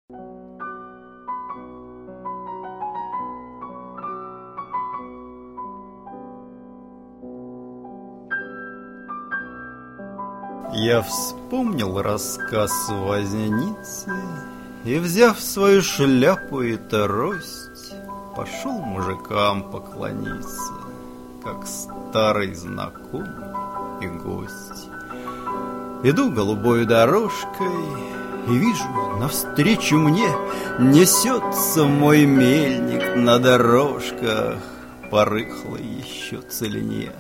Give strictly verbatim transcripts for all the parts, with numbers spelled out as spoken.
Я вспомнил рассказ возницы и, взяв свою шляпу и трость, пошел мужикам поклониться, как старый знакомый и гость. Иду голубой дорожкой и вижу, навстречу мне несется мой мельник на дорожках по рыхлой еще целине.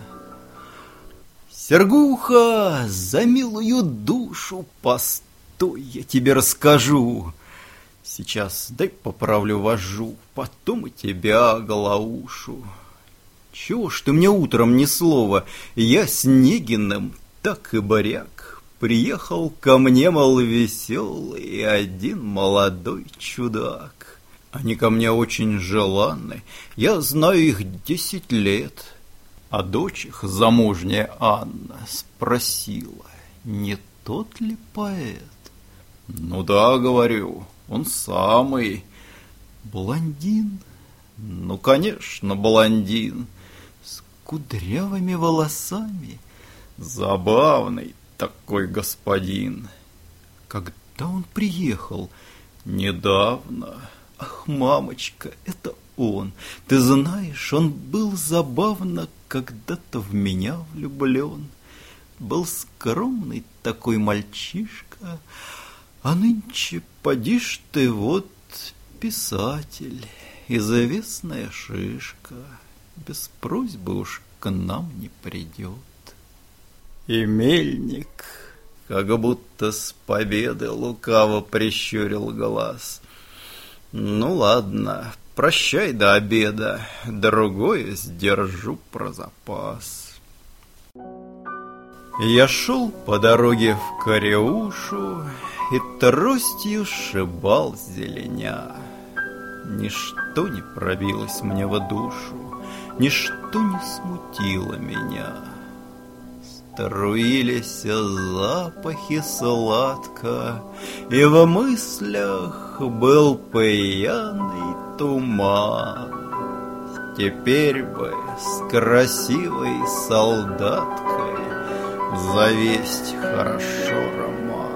Сергуха, за милую душу, постой, я тебе расскажу. Сейчас дай поправлю вожжу, потом и тебя оглаушу. Чего ж ты мне утром ни слова? Я с Негиным, так и баряк, приехал ко мне, мол, веселый один молодой чудак. Они ко мне очень желанны, я знаю их десять лет. А дочь их, замужняя Анна, спросила, не тот ли поэт? Ну да, говорю, он самый. Блондин? Ну, конечно, блондин. С кудрявыми волосами. Забавный такой господин. Когда он приехал? Недавно. Ах, мамочка, это он. Ты знаешь, он был забавно когда-то в меня влюблен. Был скромный такой мальчишка, а нынче, поди ж ты, вот писатель, известная шишка, без просьбы уж к нам не придет. И мельник, как будто с победы, лукаво прищурил глаз. Ну ладно, прощай до обеда, другое сдержу про запас. Я шел по дороге в Кариушу и тростью сшибал зеленя. Ничто не пробилось мне в душу, ничто не смутило меня. Струились запахи сладко, и в мыслях был пьяный туман. Теперь бы с красивой солдаткой завесть хорошо роман.